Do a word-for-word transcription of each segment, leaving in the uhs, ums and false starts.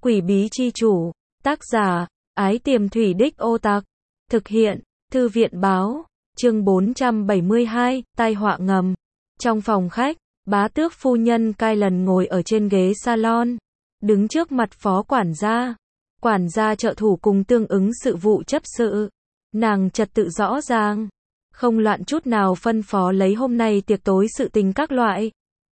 Quỷ bí chi chủ, tác giả, Ái Tiềm Thủy Đích Ô Tặc, thực hiện, Thư viện báo, chương bốn trăm bảy mươi hai, tai họa ngầm. Trong phòng khách, bá tước phu nhân Kylan ngồi ở trên ghế salon, đứng trước mặt phó quản gia, quản gia trợ thủ cùng tương ứng sự vụ chấp sự. Nàng trật tự rõ ràng, không loạn chút nào phân phó lấy hôm nay tiệc tối sự tình các loại.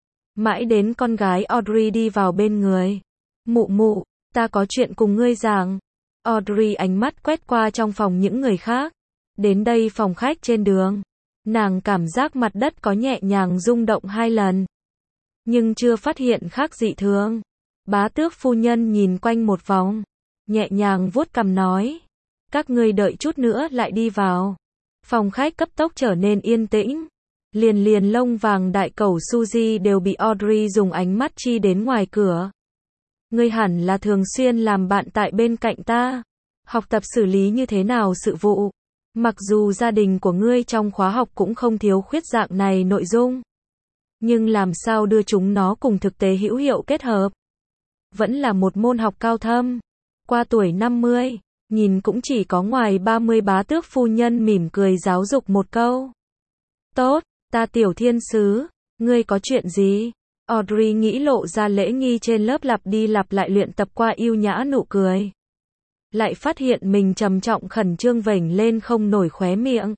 Mãi đến con gái Audrey đi vào bên người. Mụ mụ, ta có chuyện cùng ngươi giảng. Audrey ánh mắt quét qua trong phòng những người khác. Đến đây phòng khách trên đường. Nàng cảm giác mặt đất có nhẹ nhàng rung động hai lần. Nhưng chưa phát hiện khác dị thường. Bá tước phu nhân nhìn quanh một vòng. Nhẹ nhàng vuốt cằm nói. Các ngươi đợi chút nữa lại đi vào. Phòng khách cấp tốc trở nên yên tĩnh. Liền liền lông vàng đại cẩu Suzy đều bị Audrey dùng ánh mắt chi đến ngoài cửa. Ngươi hẳn là thường xuyên làm bạn tại bên cạnh ta. Học tập xử lý như thế nào sự vụ. Mặc dù gia đình của ngươi trong khóa học cũng không thiếu khuyết dạng này nội dung. Nhưng làm sao đưa chúng nó cùng thực tế hữu hiệu kết hợp. Vẫn là một môn học cao thâm. Qua tuổi năm mươi, nhìn cũng chỉ có ngoài ba mươi bá tước phu nhân mỉm cười giáo dục một câu. Tốt, ta tiểu thiên sứ, ngươi có chuyện gì? Audrey nghĩ lộ ra lễ nghi trên lớp lặp đi lặp lại luyện tập qua yêu nhã nụ cười. Lại phát hiện mình trầm trọng khẩn trương vểnh lên không nổi khóe miệng.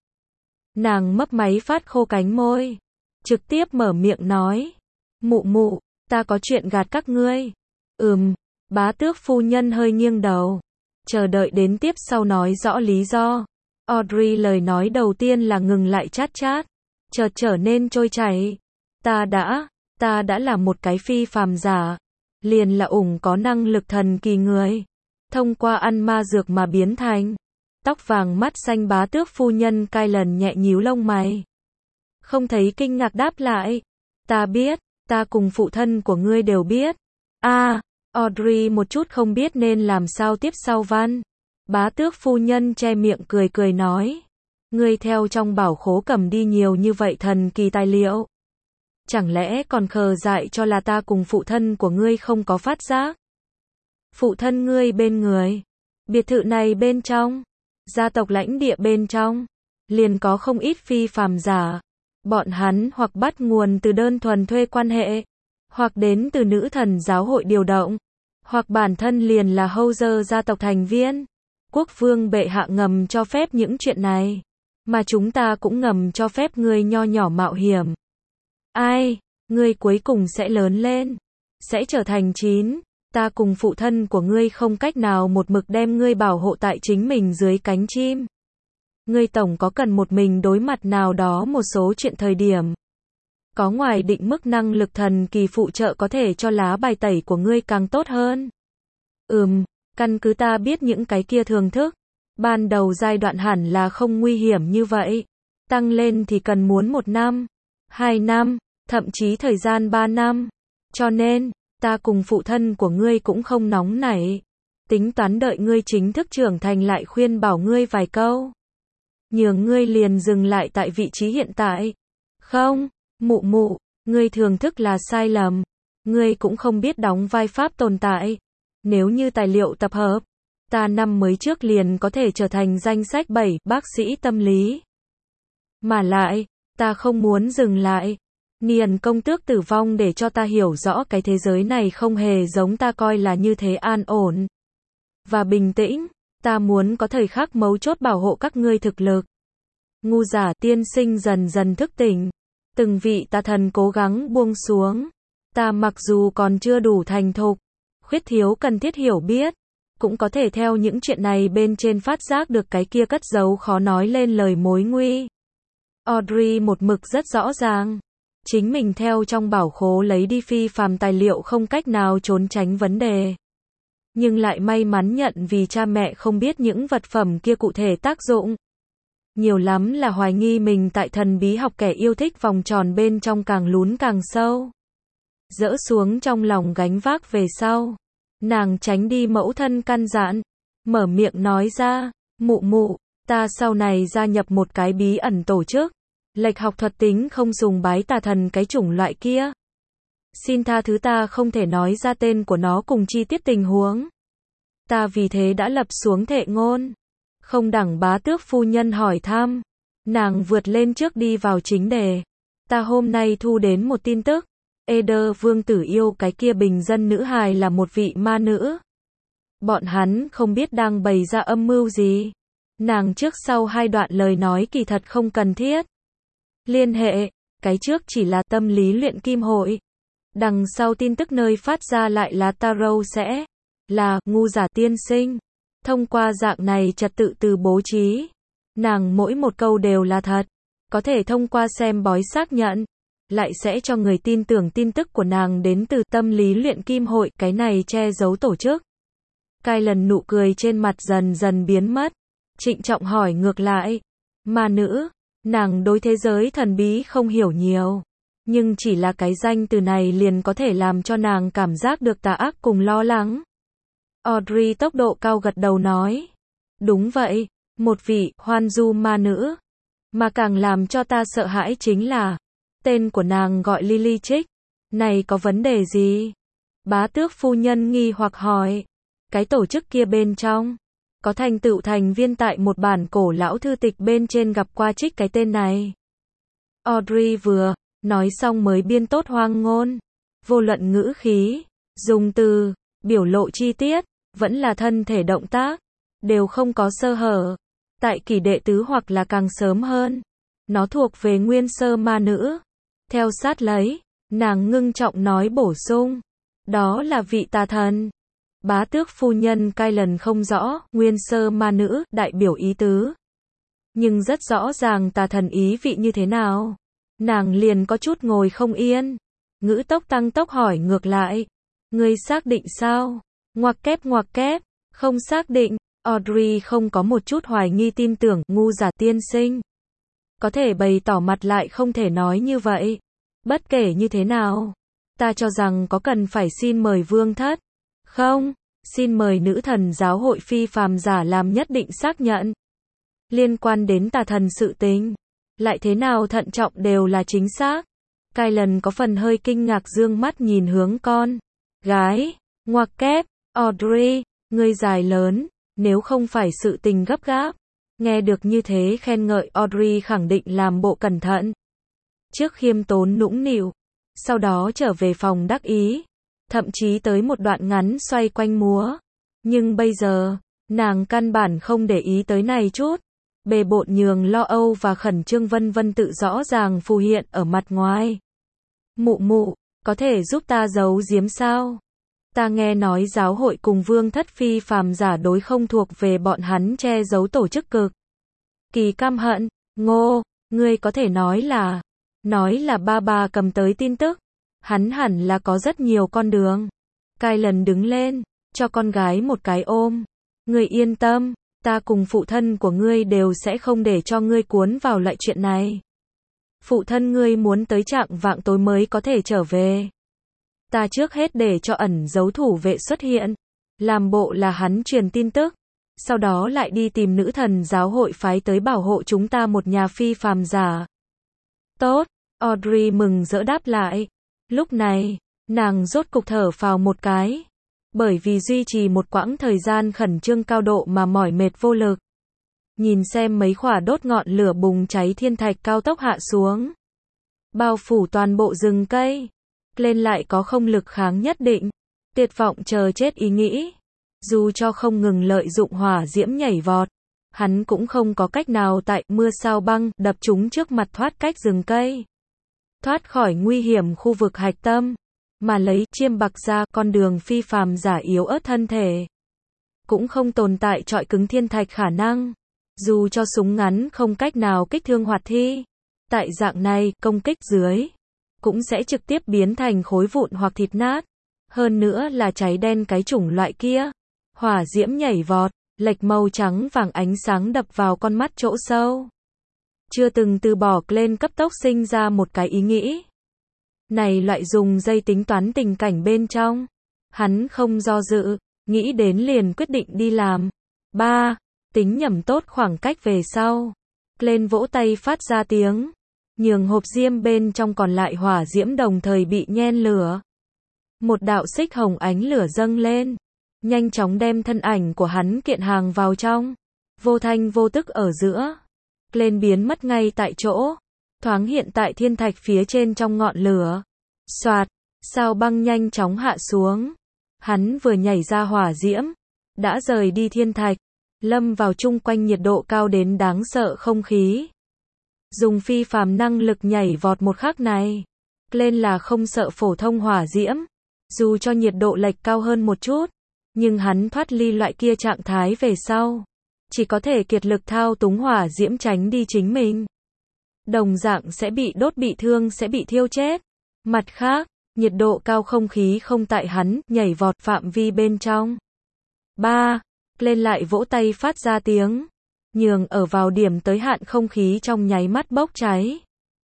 Nàng mấp máy phát khô cánh môi. Trực tiếp mở miệng nói. Mụ mụ, ta có chuyện gạt các ngươi. Ừm, bá tước phu nhân hơi nghiêng đầu. Chờ đợi đến tiếp sau nói rõ lý do. Audrey lời nói đầu tiên là ngừng lại chát chát. Chợt trở nên trôi chảy. Ta đã, ta đã là một cái phi phàm giả. Liền là ủng có năng lực thần kỳ người. Thông qua ăn ma dược mà biến thành. Tóc vàng mắt xanh bá tước phu nhân Kylan nhẹ nhíu lông mày. Không thấy kinh ngạc đáp lại. Ta biết, ta cùng phụ thân của ngươi đều biết. a à, Audrey một chút không biết nên làm sao tiếp sau văn. Bá tước phu nhân che miệng cười cười nói. Ngươi theo trong bảo khố cầm đi nhiều như vậy thần kỳ tài liệu. Chẳng lẽ còn khờ dại cho là ta cùng phụ thân của ngươi không có phát giác? Phụ thân ngươi bên người. Biệt thự này bên trong. Gia tộc lãnh địa bên trong. Liền có không ít phi phàm giả. Bọn hắn hoặc bắt nguồn từ đơn thuần thuê quan hệ. Hoặc đến từ nữ thần giáo hội điều động. Hoặc bản thân liền là Houser gia tộc thành viên. Quốc vương bệ hạ ngầm cho phép những chuyện này. Mà chúng ta cũng ngầm cho phép ngươi nho nhỏ mạo hiểm. Ai, ngươi cuối cùng sẽ lớn lên. Sẽ trở thành chín. Ta cùng phụ thân của ngươi không cách nào một mực đem ngươi bảo hộ tại chính mình dưới cánh chim. Ngươi tổng có cần một mình đối mặt nào đó một số chuyện thời điểm. Có ngoài định mức năng lực thần kỳ phụ trợ có thể cho lá bài tẩy của ngươi càng tốt hơn. Ừm, căn cứ ta biết những cái kia thường thức. Ban đầu giai đoạn hẳn là không nguy hiểm như vậy. Tăng lên thì cần muốn một năm, hai năm, thậm chí thời gian ba năm. Cho nên, ta cùng phụ thân của ngươi cũng không nóng nảy. Tính toán đợi ngươi chính thức trưởng thành lại khuyên bảo ngươi vài câu. Nhường ngươi liền dừng lại tại vị trí hiện tại. Không, mụ mụ, ngươi thường thức là sai lầm. Ngươi cũng không biết đóng vai pháp tồn tại. Nếu như tài liệu tập hợp, ta năm mới trước liền có thể trở thành danh sách bảy bác sĩ tâm lý. Mà lại, ta không muốn dừng lại. Niền công tước tử vong để cho ta hiểu rõ cái thế giới này không hề giống ta coi là như thế an ổn. Và bình tĩnh, ta muốn có thời khắc mấu chốt bảo hộ các ngươi thực lực. Ngu giả tiên sinh dần dần thức tỉnh. Từng vị tà thần cố gắng buông xuống. Ta mặc dù còn chưa đủ thành thục, khuyết thiếu cần thiết hiểu biết, cũng có thể theo những chuyện này bên trên phát giác được cái kia cất giấu khó nói lên lời mối nguy. Audrey một mực rất rõ ràng. Chính mình theo trong bảo khố lấy đi phi phàm tài liệu không cách nào trốn tránh vấn đề. Nhưng lại may mắn nhận vì cha mẹ không biết những vật phẩm kia cụ thể tác dụng. Nhiều lắm là hoài nghi mình tại thần bí học kẻ yêu thích vòng tròn bên trong càng lún càng sâu. Dỡ xuống trong lòng gánh vác về sau. Nàng tránh đi mẫu thân căn dặn. Mở miệng nói ra, mụ mụ, ta sau này gia nhập một cái bí ẩn tổ chức. Lệch học thuật tính không dùng bái tà thần cái chủng loại kia. Xin tha thứ ta không thể nói ra tên của nó cùng chi tiết tình huống. Ta vì thế đã lập xuống thệ ngôn. Không đẳng bá tước phu nhân hỏi thăm. Nàng vượt lên trước đi vào chính đề. Ta hôm nay thu đến một tin tức. Eder vương tử yêu cái kia bình dân nữ hài là một vị ma nữ. Bọn hắn không biết đang bày ra âm mưu gì. Nàng trước sau hai đoạn lời nói kỳ thật không cần thiết. Liên hệ, cái trước chỉ là tâm lý luyện kim hội. Đằng sau tin tức nơi phát ra lại là Tarot sẽ là ngu giả tiên sinh. Thông qua dạng này trật tự từ bố trí. Nàng mỗi một câu đều là thật. Có thể thông qua xem bói xác nhận. Lại sẽ cho người tin tưởng tin tức của nàng đến từ tâm lý luyện kim hội. Cái này che giấu tổ chức. Cai lần nụ cười trên mặt dần dần biến mất. Trịnh trọng hỏi ngược lại. Ma nữ, nàng đối thế giới thần bí không hiểu nhiều. Nhưng chỉ là cái danh từ này liền có thể làm cho nàng cảm giác được tà ác cùng lo lắng. Audrey tốc độ cao gật đầu nói. Đúng vậy, một vị hoan du ma nữ. Mà càng làm cho ta sợ hãi chính là tên của nàng gọi Lily Trích. Này có vấn đề gì? Bá tước phu nhân nghi hoặc hỏi. Cái tổ chức kia bên trong có thành tựu thành viên tại một bản cổ lão thư tịch bên trên gặp qua Trích cái tên này. Audrey vừa nói xong mới biên tốt hoang ngôn. Vô luận ngữ khí, dùng từ, biểu lộ chi tiết, vẫn là thân thể động tác, đều không có sơ hở. Tại kỷ đệ tứ hoặc là càng sớm hơn. Nó thuộc về nguyên sơ ma nữ. Theo sát lấy, nàng ngưng trọng nói bổ sung. Đó là vị tà thần. Bá tước phu nhân cai lần không rõ, nguyên sơ ma nữ, đại biểu ý tứ. Nhưng rất rõ ràng tà thần ý vị như thế nào. Nàng liền có chút ngồi không yên. Ngữ tốc tăng tốc hỏi ngược lại. Ngươi xác định sao? Ngoặc kép ngoặc kép. Không xác định. Audrey không có một chút hoài nghi tin tưởng, ngu giả tiên sinh. Có thể bày tỏ mặt lại không thể nói như vậy. Bất kể như thế nào. Ta cho rằng có cần phải xin mời vương thất. Không, xin mời nữ thần giáo hội phi phàm giả làm nhất định xác nhận. Liên quan đến tà thần sự tình. Lại thế nào thận trọng đều là chính xác. Cai lần có phần hơi kinh ngạc dương mắt nhìn hướng con. Gái, ngoặc kép, Audrey, ngươi dài lớn, nếu không phải sự tình gấp gáp. Nghe được như thế khen ngợi Audrey khẳng định làm bộ cẩn thận. Trước khiêm tốn nũng nịu, sau đó trở về phòng đắc ý. Thậm chí tới một đoạn ngắn xoay quanh múa. Nhưng bây giờ, nàng căn bản không để ý tới này chút. Bề bộn nhường lo âu và khẩn trương vân vân tự rõ ràng phù hiện ở mặt ngoài. Mụ mụ, có thể giúp ta giấu giếm sao? Ta nghe nói giáo hội cùng vương thất phi phàm giả đối không thuộc về bọn hắn che giấu tổ chức cực. Kỳ căm hận, Ngô, ngươi có thể nói là, nói là ba bà cầm tới tin tức. Hắn hẳn là có rất nhiều con đường. Cai lần đứng lên, cho con gái một cái ôm. Ngươi yên tâm, ta cùng phụ thân của ngươi đều sẽ không để cho ngươi cuốn vào loại chuyện này. Phụ thân ngươi muốn tới trạng vạng tối mới có thể trở về. Ta trước hết để cho ẩn giấu thủ vệ xuất hiện. Làm bộ là hắn truyền tin tức. Sau đó lại đi tìm nữ thần giáo hội phái tới bảo hộ chúng ta một nhà phi phàm giả. Tốt, Audrey mừng rỡ đáp lại. Lúc này, nàng rốt cục thở phào một cái. Bởi vì duy trì một quãng thời gian khẩn trương cao độ mà mỏi mệt vô lực. Nhìn xem mấy khỏa đốt ngọn lửa bùng cháy thiên thạch cao tốc hạ xuống. Bao phủ toàn bộ rừng cây. Lên lại có không lực kháng nhất định. Tuyệt vọng chờ chết ý nghĩ. Dù cho không ngừng lợi dụng hỏa diễm nhảy vọt. Hắn cũng không có cách nào tại mưa sao băng đập chúng trước mặt thoát cách rừng cây. Thoát khỏi nguy hiểm khu vực hạch tâm. Mà lấy chiêm bạc ra con đường phi phàm giả yếu ớt thân thể. Cũng không tồn tại trọi cứng thiên thạch khả năng. Dù cho súng ngắn không cách nào kích thương hoạt thi. Tại dạng này, công kích dưới. Cũng sẽ trực tiếp biến thành khối vụn hoặc thịt nát. Hơn nữa là cháy đen cái chủng loại kia. Hỏa diễm nhảy vọt, lệch màu trắng vàng ánh sáng đập vào con mắt chỗ sâu. Chưa từng từ bỏ lên cấp tốc sinh ra một cái ý nghĩ. Này loại dùng dây tính toán tình cảnh bên trong. Hắn không do dự, nghĩ đến liền quyết định đi làm. ba. Tính nhẩm tốt khoảng cách về sau. Lên vỗ tay phát ra tiếng. Nhường hộp diêm bên trong còn lại hỏa diễm đồng thời bị nhen lửa. Một đạo xích hồng ánh lửa dâng lên. nhanh chóng đem thân ảnh của hắn kiện hàng vào trong. Vô thanh vô tức ở giữa, Glenn biến mất ngay tại chỗ, thoáng hiện tại thiên thạch phía trên trong ngọn lửa. Soạt, sao băng nhanh chóng hạ xuống. Hắn vừa nhảy ra hỏa diễm, đã rời đi thiên thạch, lâm vào chung quanh nhiệt độ cao đến đáng sợ không khí. Dùng phi phàm năng lực nhảy vọt một khắc này, Glenn là không sợ phổ thông hỏa diễm, dù cho nhiệt độ lệch cao hơn một chút, nhưng hắn thoát ly loại kia trạng thái về sau, chỉ có thể kiệt lực thao túng hỏa diễm tránh đi chính mình. Đồng dạng sẽ bị đốt bị thương sẽ bị thiêu chết. Mặt khác, nhiệt độ cao không khí không tại hắn nhảy vọt phạm vi bên trong. ba. Lên lại vỗ tay phát ra tiếng, nhường ở vào điểm tới hạn không khí trong nháy mắt bốc cháy.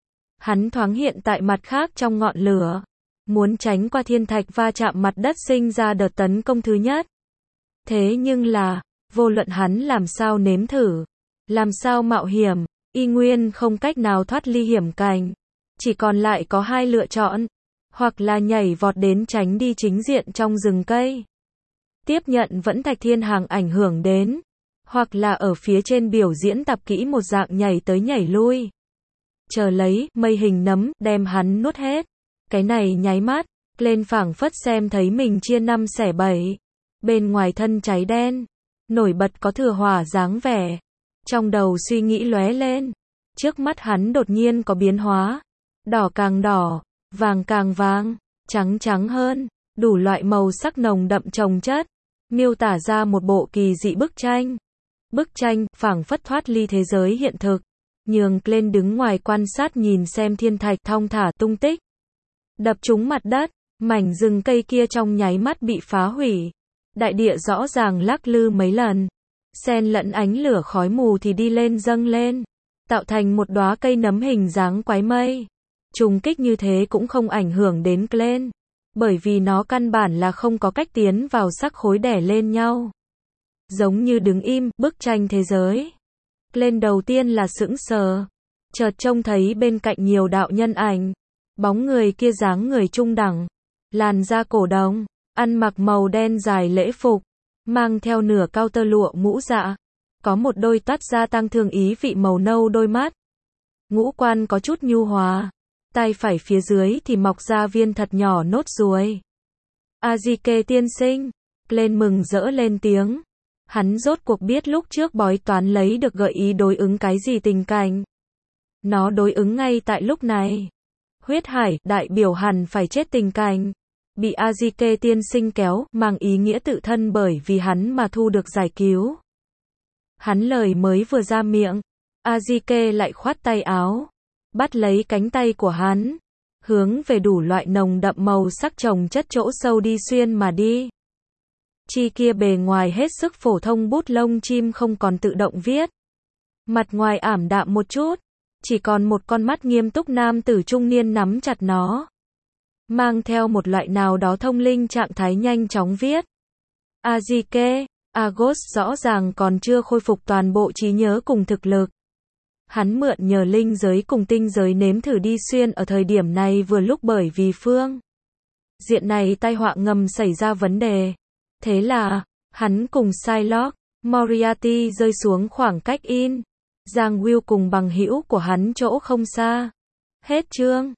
Hắn thoáng hiện tại mặt khác trong ngọn lửa, muốn tránh qua thiên thạch va chạm mặt đất sinh ra đợt tấn công thứ nhất. Thế nhưng là, vô luận hắn làm sao nếm thử, làm sao mạo hiểm, y nguyên không cách nào thoát ly hiểm cảnh. Chỉ còn lại có hai lựa chọn, hoặc là nhảy vọt đến tránh đi chính diện trong rừng cây, tiếp nhận vẫn thạch thiên hàng ảnh hưởng đến, hoặc là ở phía trên biểu diễn tập kỹ một dạng nhảy tới nhảy lui, chờ lấy mây hình nấm đem hắn nuốt hết. Cái này nháy mắt, lên phảng phất xem thấy mình chia năm xẻ bảy, bên ngoài thân cháy đen, nổi bật có thừa hỏa dáng vẻ. Trong đầu suy nghĩ lóe lên, trước mắt hắn đột nhiên có biến hóa, đỏ càng đỏ, vàng càng vàng, trắng trắng hơn, đủ loại màu sắc nồng đậm chồng chất, miêu tả ra một bộ kỳ dị bức tranh. Bức tranh phảng phất thoát ly thế giới hiện thực, nhường Glenn đứng ngoài quan sát nhìn xem thiên thạch thong thả tung tích, đập trúng mặt đất, mảnh rừng cây kia trong nháy mắt bị phá hủy, đại địa rõ ràng lắc lư mấy lần, xen lẫn ánh lửa khói mù thì đi lên dâng lên, tạo thành một đóa cây nấm hình dáng quái mây. Trùng kích như thế cũng không ảnh hưởng đến Glenn, bởi vì nó căn bản là không có cách tiến vào sắc khối đè lên nhau. Giống như đứng im, bức tranh thế giới. Glenn đầu tiên là sững sờ, chợt trông thấy bên cạnh nhiều đạo nhân ảnh, bóng người kia dáng người trung đẳng, làn da cổ đồng, ăn mặc màu đen dài lễ phục, mang theo nửa cao tơ lụa mũ dạ, có một đôi toát ra tăng thương ý vị màu nâu đôi mắt, ngũ quan có chút nhu hòa, tay phải phía dưới thì mọc ra viên thật nhỏ nốt ruồi. Azike tiên sinh, Glenn mừng rỡ lên tiếng. Hắn rốt cuộc biết lúc trước bói toán lấy được gợi ý đối ứng cái gì tình cảnh. Nó đối ứng ngay tại lúc này. Huyết hải, đại biểu hẳn phải chết tình cảnh. Bị Azike tiên sinh kéo, mang ý nghĩa tự thân bởi vì hắn mà thu được giải cứu. Hắn lời mới vừa ra miệng, Azike lại khoát tay áo, bắt lấy cánh tay của hắn, hướng về đủ loại nồng đậm màu sắc chồng chất chỗ sâu đi xuyên mà đi. Chi kia bề ngoài hết sức phổ thông bút lông chim không còn tự động viết. Mặt ngoài ảm đạm một chút, chỉ còn một con mắt nghiêm túc nam tử trung niên nắm chặt nó. Mang theo một loại nào đó thông linh trạng thái nhanh chóng viết. Azike, Agos rõ ràng còn chưa khôi phục toàn bộ trí nhớ cùng thực lực. Hắn mượn nhờ linh giới cùng tinh giới nếm thử đi xuyên ở thời điểm này vừa lúc bởi vì phương diện này tai họa ngầm xảy ra vấn đề. Thế là, hắn cùng Psylocke, Moriarty rơi xuống khoảng cách in. Giang Will cùng bằng hữu của hắn chỗ không xa. Hết chương.